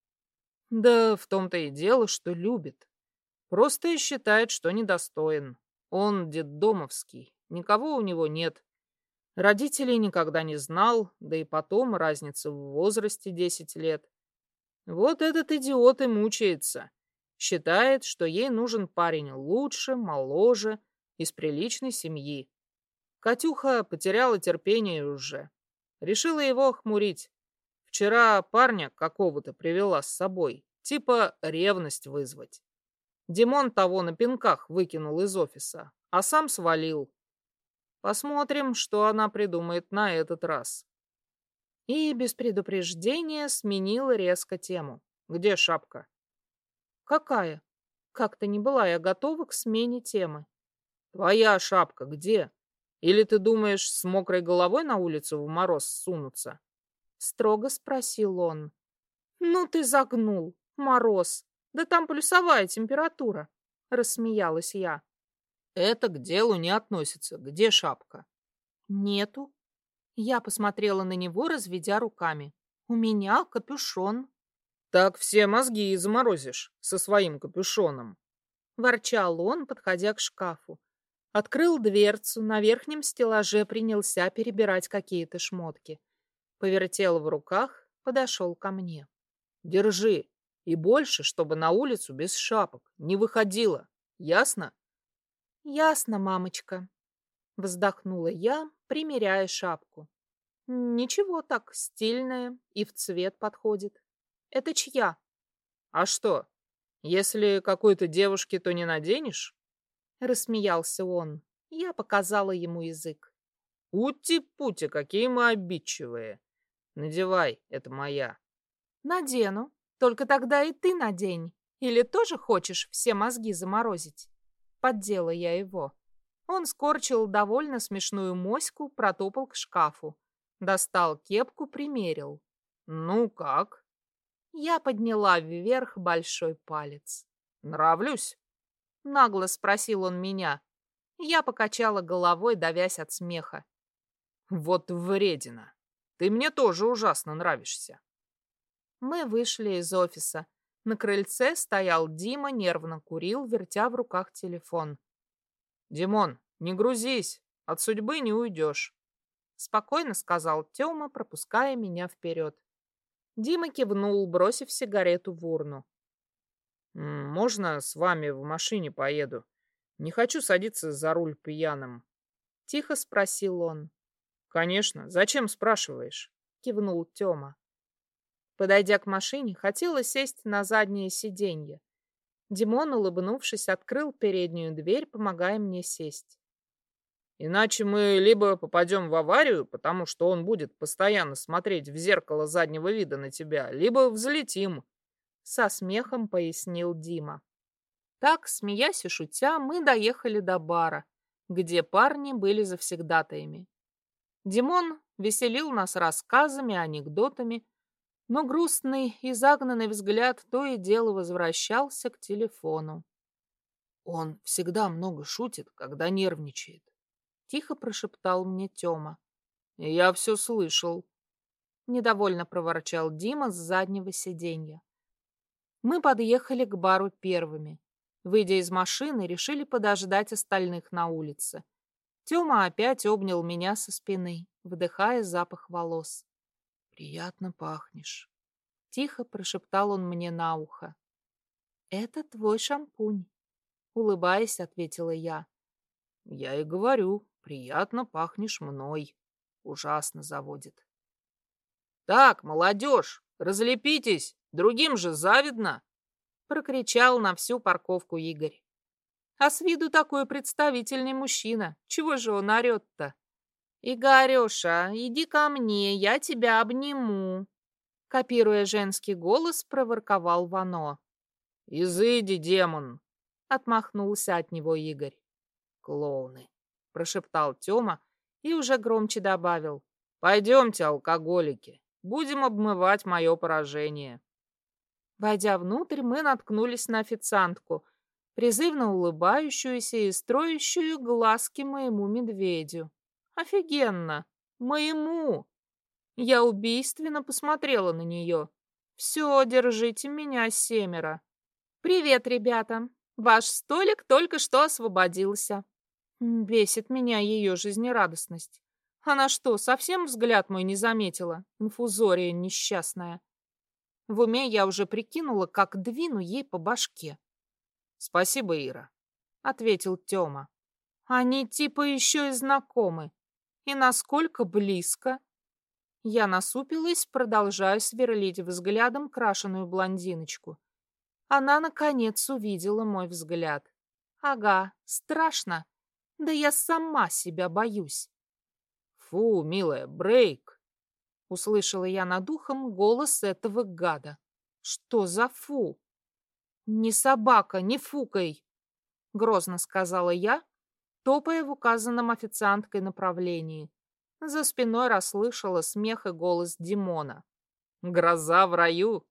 «Да в том-то и дело, что любит. Просто считает, что недостоин. Он детдомовский, никого у него нет. Родителей никогда не знал, да и потом разница в возрасте десять лет. Вот этот идиот и мучается. Считает, что ей нужен парень лучше, моложе, из приличной семьи. Катюха потеряла терпение уже. Решила его охмурить. Вчера парня какого-то привела с собой, типа ревность вызвать. Димон того на пинках выкинул из офиса, а сам свалил. Посмотрим, что она придумает на этот раз. И без предупреждения сменила резко тему. Где шапка? Какая? Как-то не была я готова к смене темы. Твоя шапка где? Или ты думаешь, с мокрой головой на улицу в мороз сунуться? Строго спросил он. Ну ты загнул, мороз. Да там плюсовая температура. Рассмеялась я. Это к делу не относится. Где шапка? Нету. Я посмотрела на него, разведя руками. У меня капюшон. Так все мозги и заморозишь со своим капюшоном. Ворчал он, подходя к шкафу. Открыл дверцу, на верхнем стеллаже принялся перебирать какие-то шмотки. Повертел в руках, подошел ко мне. Держи. И больше, чтобы на улицу без шапок не выходила. Ясно? Ясно, мамочка. Вздохнула я, примеряя шапку. Ничего так, стильная и в цвет подходит. Это чья? А что, если какой-то девушке, то не наденешь? Рассмеялся он. Я показала ему язык. Ути-пути, какие мы обидчивые. Надевай, это моя. Надену. Только тогда и ты надень. Или тоже хочешь все мозги заморозить? Поддела я его. Он скорчил довольно смешную моську, протопал к шкафу. Достал кепку, примерил. Ну как? Я подняла вверх большой палец. Нравлюсь? Нагло спросил он меня. Я покачала головой, давясь от смеха. Вот вредина. Ты мне тоже ужасно нравишься. Мы вышли из офиса. На крыльце стоял Дима, нервно курил, вертя в руках телефон. «Димон, не грузись, от судьбы не уйдешь», — спокойно сказал Тёма, пропуская меня вперед. Дима кивнул, бросив сигарету в урну. «Можно с вами в машине поеду? Не хочу садиться за руль пьяным», — тихо спросил он. «Конечно. Зачем спрашиваешь?» — кивнул Тёма. Подойдя к машине, хотела сесть на заднее сиденье. Димон, улыбнувшись, открыл переднюю дверь, помогая мне сесть. «Иначе мы либо попадем в аварию, потому что он будет постоянно смотреть в зеркало заднего вида на тебя, либо взлетим», — со смехом пояснил Дима. Так, смеясь и шутя, мы доехали до бара, где парни были завсегдатаями. Димон веселил нас рассказами, анекдотами, но грустный и загнанный взгляд то и дело возвращался к телефону. «Он всегда много шутит, когда нервничает», — тихо прошептал мне Тёма. «Я все слышал», — недовольно проворчал Дима с заднего сиденья. Мы подъехали к бару первыми. Выйдя из машины, решили подождать остальных на улице. Тёма опять обнял меня со спины, вдыхая запах волос. «Приятно пахнешь», — тихо прошептал он мне на ухо. «Это твой шампунь», — улыбаясь, ответила я. «Я и говорю, приятно пахнешь мной. Ужасно заводит». «Так, молодежь, разлепитесь, другим же завидно!» — прокричал на всю парковку Игорь. «А с виду такой представительный мужчина. Чего же он орет-то?» «Игорюша, иди ко мне, я тебя обниму!» Копируя женский голос, проворковал Вано. «Изыди, демон!» — отмахнулся от него Игорь. «Клоуны!» — прошептал Тёма и уже громче добавил. «Пойдемте, алкоголики, будем обмывать мое поражение». Войдя внутрь, мы наткнулись на официантку, призывно улыбающуюся и строящую глазки моему медведю. Офигенно! Моему! Я убийственно посмотрела на нее. Все, держите меня, семеро. Привет, ребята. Ваш столик только что освободился. Бесит меня ее жизнерадостность. Она что, совсем взгляд мой не заметила? Инфузория несчастная. В уме я уже прикинула, как двину ей по башке. «Спасибо, Ира», — ответил Тёма. «Они типа еще и знакомы. И насколько близко?» Я насупилась, продолжая сверлить взглядом крашеную блондиночку. Она, наконец, увидела мой взгляд. «Ага, страшно. Да я сама себя боюсь». «Фу, милая, брейк!» — услышала я над ухом голос этого гада. «Что за фу?» «Не собака, не фукай!» — грозно сказала я, топая в указанном официанткой направлении. За спиной расслышала смех и голос Димона. «Гроза в раю!»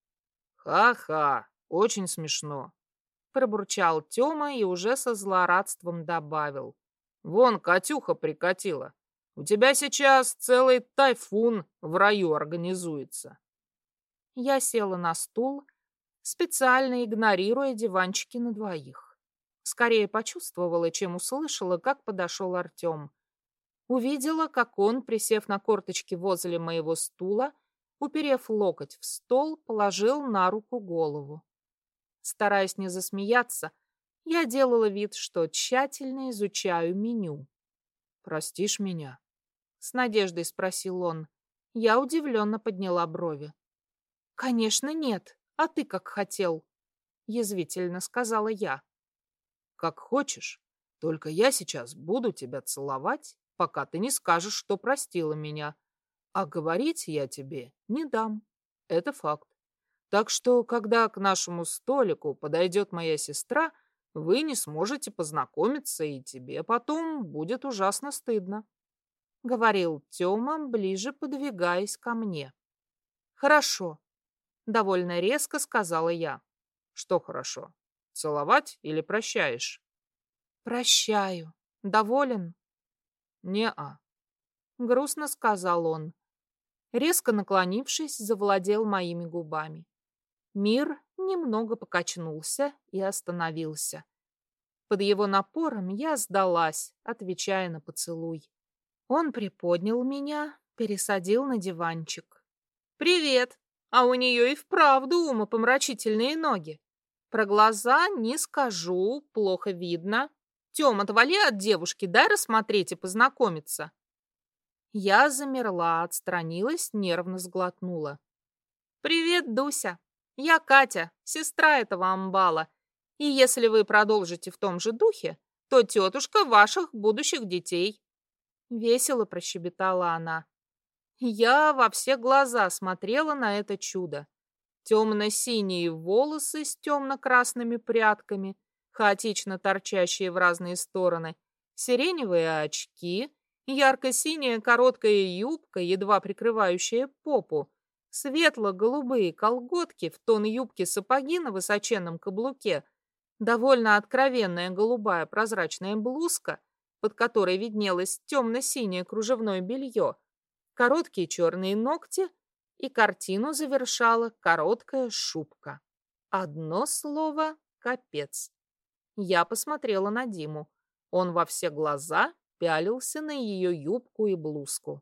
«Ха-ха, очень смешно!» — пробурчал Тёма и уже со злорадством добавил. «Вон, Катюха прикатила. У тебя сейчас целый тайфун в раю организуется». Я села на стул, специально игнорируя диванчики на двоих. Скорее почувствовала, чем услышала, как подошел Артем. Увидела, как он, присев на корточки возле моего стула, уперев локоть в стол, положил на руку голову. Стараясь не засмеяться, я делала вид, что тщательно изучаю меню. «Простишь меня?» — с надеждой спросил он. Я удивленно подняла брови. «Конечно нет. А ты как хотел?» — язвительно сказала я. «Как хочешь. Только я сейчас буду тебя целовать, пока ты не скажешь, что простила меня. А говорить я тебе не дам. Это факт. Так что, когда к нашему столику подойдет моя сестра, вы не сможете познакомиться, и тебе потом будет ужасно стыдно», — говорил Тёма, ближе подвигаясь ко мне. «Хорошо», — довольно резко сказала я. «Что хорошо? Целовать или прощаешь?» «Прощаю. Доволен?» «Не-а», — грустно сказал он. Резко наклонившись, завладел моими губами. Мир немного покачнулся и остановился. Под его напором я сдалась, отвечая на поцелуй. Он приподнял меня, пересадил на диванчик. «Привет! А у нее и вправду умопомрачительные ноги. Про глаза не скажу, плохо видно. Тём, отвали от девушки, дай рассмотреть и познакомиться». Я замерла, отстранилась, нервно сглотнула. «Привет, Дуся. Я Катя, сестра этого амбала. И если вы продолжите в том же духе, то тетушка ваших будущих детей». Весело прощебетала она. Я во все глаза смотрела на это чудо. Темно-синие волосы с темно-красными прядками, хаотично торчащие в разные стороны, сиреневые очки, ярко-синяя короткая юбка, едва прикрывающая попу, светло-голубые колготки в тон юбки сапоги на высоченном каблуке, довольно откровенная голубая прозрачная блузка, под которой виднелось темно-синее кружевное белье, короткие черные ногти, и картину завершала короткая шубка. Одно слово — капец. Я посмотрела на Диму. Он во все глаза пялился на ее юбку и блузку.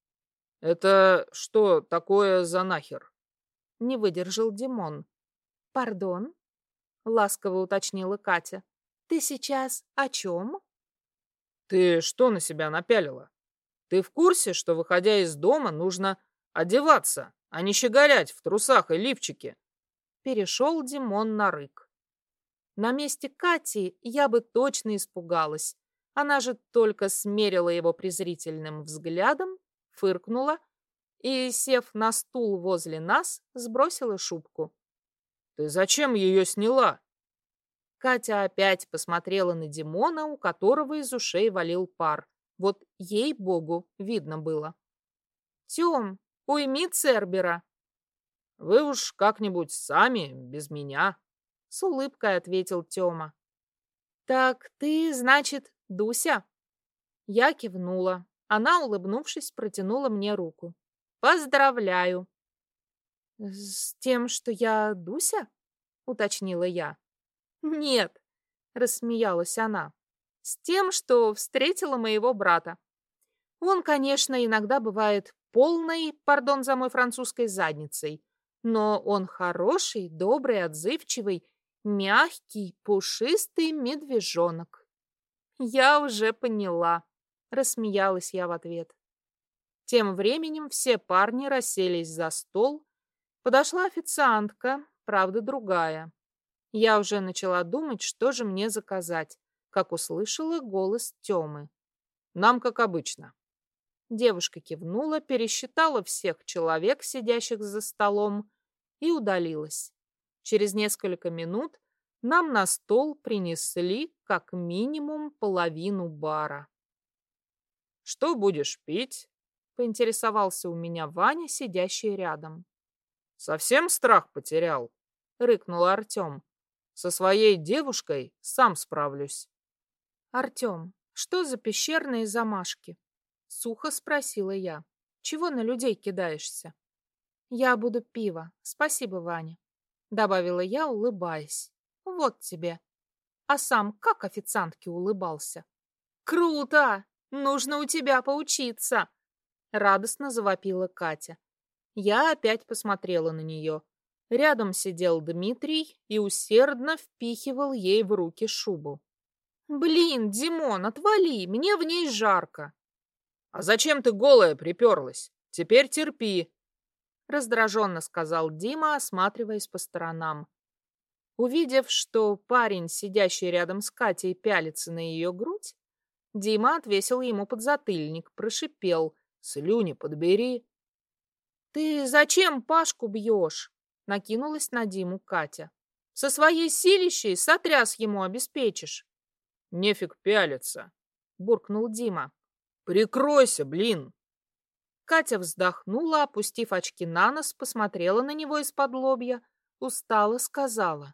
«Это что такое за нахер?» Не выдержал Димон. «Пардон?» — ласково уточнила Катя. «Ты сейчас о чем?» «Ты что на себя напялила? Ты в курсе, что, выходя из дома, нужно одеваться, а не щеголять в трусах и лифчике?» Перешел Димон на рык. На месте Кати я бы точно испугалась. Она же только смерила его презрительным взглядом, фыркнула и, сев на стул возле нас, сбросила шубку. «Ты зачем ее сняла?» Катя опять посмотрела на Димона, у которого из ушей валил пар. Вот ей-богу видно было. «Тем, уйми Цербера!» «Вы уж как-нибудь сами, без меня», — с улыбкой ответил Тёма. «Так ты, значит, Дуся?» Я кивнула. Она, улыбнувшись, протянула мне руку. «Поздравляю!» «С тем, что я Дуся?» — уточнила я. «Нет», — рассмеялась она, — «с тем, что встретила моего брата. Он, конечно, иногда бывает полной, пардон за мой французской, задницей, но он хороший, добрый, отзывчивый, мягкий, пушистый медвежонок». «Я уже поняла», — рассмеялась я в ответ. Тем временем все парни расселись за стол. Подошла официантка, правда, другая. Я уже начала думать, что же мне заказать, как услышала голос Тёмы. «Нам как обычно». Девушка кивнула, пересчитала всех человек, сидящих за столом, и удалилась. Через несколько минут нам на стол принесли как минимум половину бара. «Что будешь пить?» — поинтересовался у меня Ваня, сидящий рядом. «Совсем страх потерял?» — рыкнул Артём. «Со своей девушкой сам справлюсь». «Артём, что за пещерные замашки?» — сухо спросила я. «Чего на людей кидаешься?» «Я буду пиво. Спасибо, Ваня», — добавила я, улыбаясь. «Вот тебе». А сам как официантке улыбался. «Круто! Нужно у тебя поучиться!» — радостно завопила Катя. Я опять посмотрела на нее. Рядом сидел Дмитрий и усердно впихивал ей в руки шубу. «Блин, Димон, отвали, мне в ней жарко!» «А зачем ты голая приперлась? Теперь терпи!» Раздраженно сказал Дима, осматриваясь по сторонам. Увидев, что парень, сидящий рядом с Катей, пялится на ее грудь, Дима отвесил ему подзатыльник, прошипел: «Слюни подбери!» «Ты зачем Пашку бьешь?» Накинулась на Диму Катя. Со своей силищей сотряс ему обеспечишь. Нефиг пялиться, буркнул Дима. Прикройся, блин. Катя вздохнула, опустив очки на нос, посмотрела на него из-под лобья, устало сказала.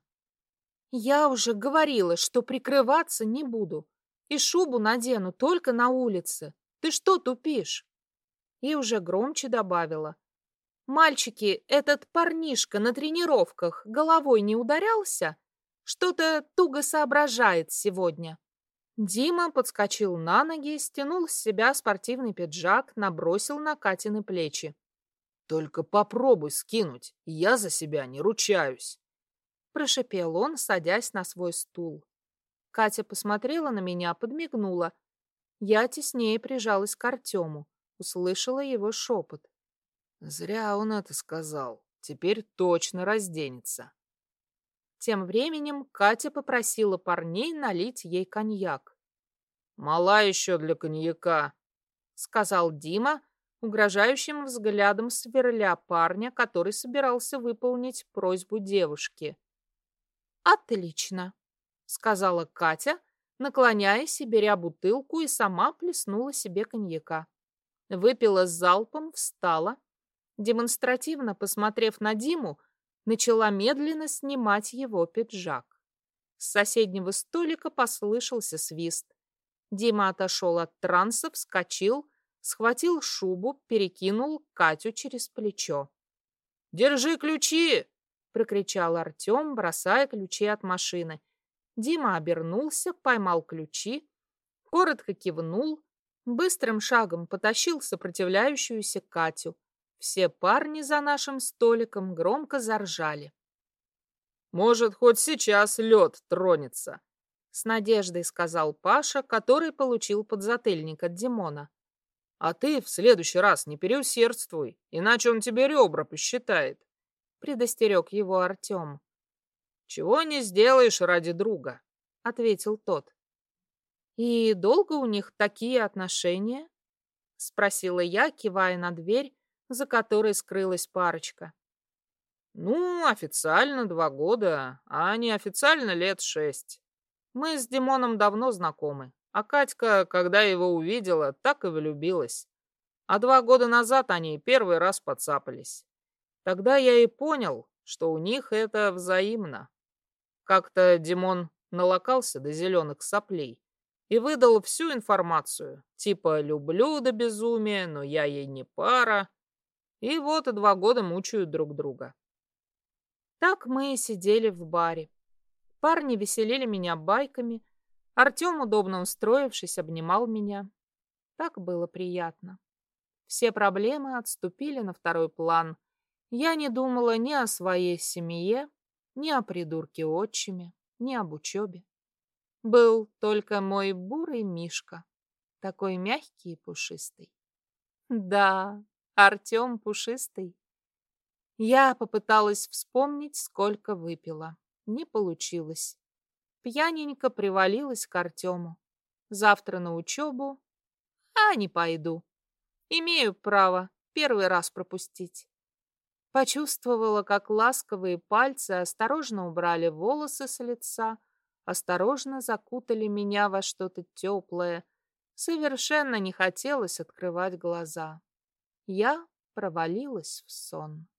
Я уже говорила, что прикрываться не буду. И шубу надену только на улице. Ты что тупишь? И уже громче добавила. Мальчики, этот парнишка на тренировках головой не ударялся? Что-то туго соображает сегодня. Дима подскочил на ноги, стянул с себя спортивный пиджак, набросил на Катины плечи. Только попробуй скинуть, я за себя не ручаюсь. Прошипел он, садясь на свой стул. Катя посмотрела на меня, подмигнула. Я теснее прижалась к Артему, услышала его шепот. Зря он это сказал. Теперь точно разденется. Тем временем Катя попросила парней налить ей коньяк. «Мала еще для коньяка», — сказал Дима, угрожающим взглядом сверля парня, который собирался выполнить просьбу девушки. «Отлично», — сказала Катя, наклоняясь и беря бутылку, и сама плеснула себе коньяка. Выпила залпом, встала, демонстративно посмотрев на Диму, начала медленно снимать его пиджак. С соседнего столика послышался свист. Дима отошел от транса, вскочил, схватил шубу, перекинул Катю через плечо. «Держи ключи!» — прокричал Артем, бросая ключи от машины. Дима обернулся, поймал ключи, коротко кивнул, быстрым шагом потащил сопротивляющуюся Катю. Все парни за нашим столиком громко заржали. «Может, хоть сейчас лед тронется», — с надеждой сказал Паша, который получил подзатыльник от Димона. «А ты в следующий раз не переусердствуй, иначе он тебе ребра посчитает», — предостерег его Артем. «Чего не сделаешь ради друга», — ответил тот. «И долго у них такие отношения?» — спросила я, кивая на дверь, за которой скрылась парочка. «Ну, официально два года, а неофициально лет шесть. Мы с Димоном давно знакомы, а Катька, когда его увидела, так и влюбилась. А два года назад они первый раз подцапались. Тогда я и понял, что у них это взаимно. Как-то Димон налокался до зеленых соплей и выдал всю информацию, типа «люблю до безумия, но я ей не пара». И вот и два года мучают друг друга. Так мы и сидели в баре. Парни веселили меня байками. Артем, удобно устроившись, обнимал меня. Так было приятно. Все проблемы отступили на второй план. Я не думала ни о своей семье, ни о придурке-отчиме, ни об учебе. Был только мой бурый Мишка, такой мягкий и пушистый. Да, Артем пушистый. Я попыталась вспомнить, сколько выпила. Не получилось. Пьяненько привалилась к Артему. Завтра на учебу, а не пойду. Имею право первый раз пропустить. Почувствовала, как ласковые пальцы осторожно убрали волосы с лица, осторожно закутали меня во что-то теплое. Совершенно не хотелось открывать глаза. Я провалилась в сон.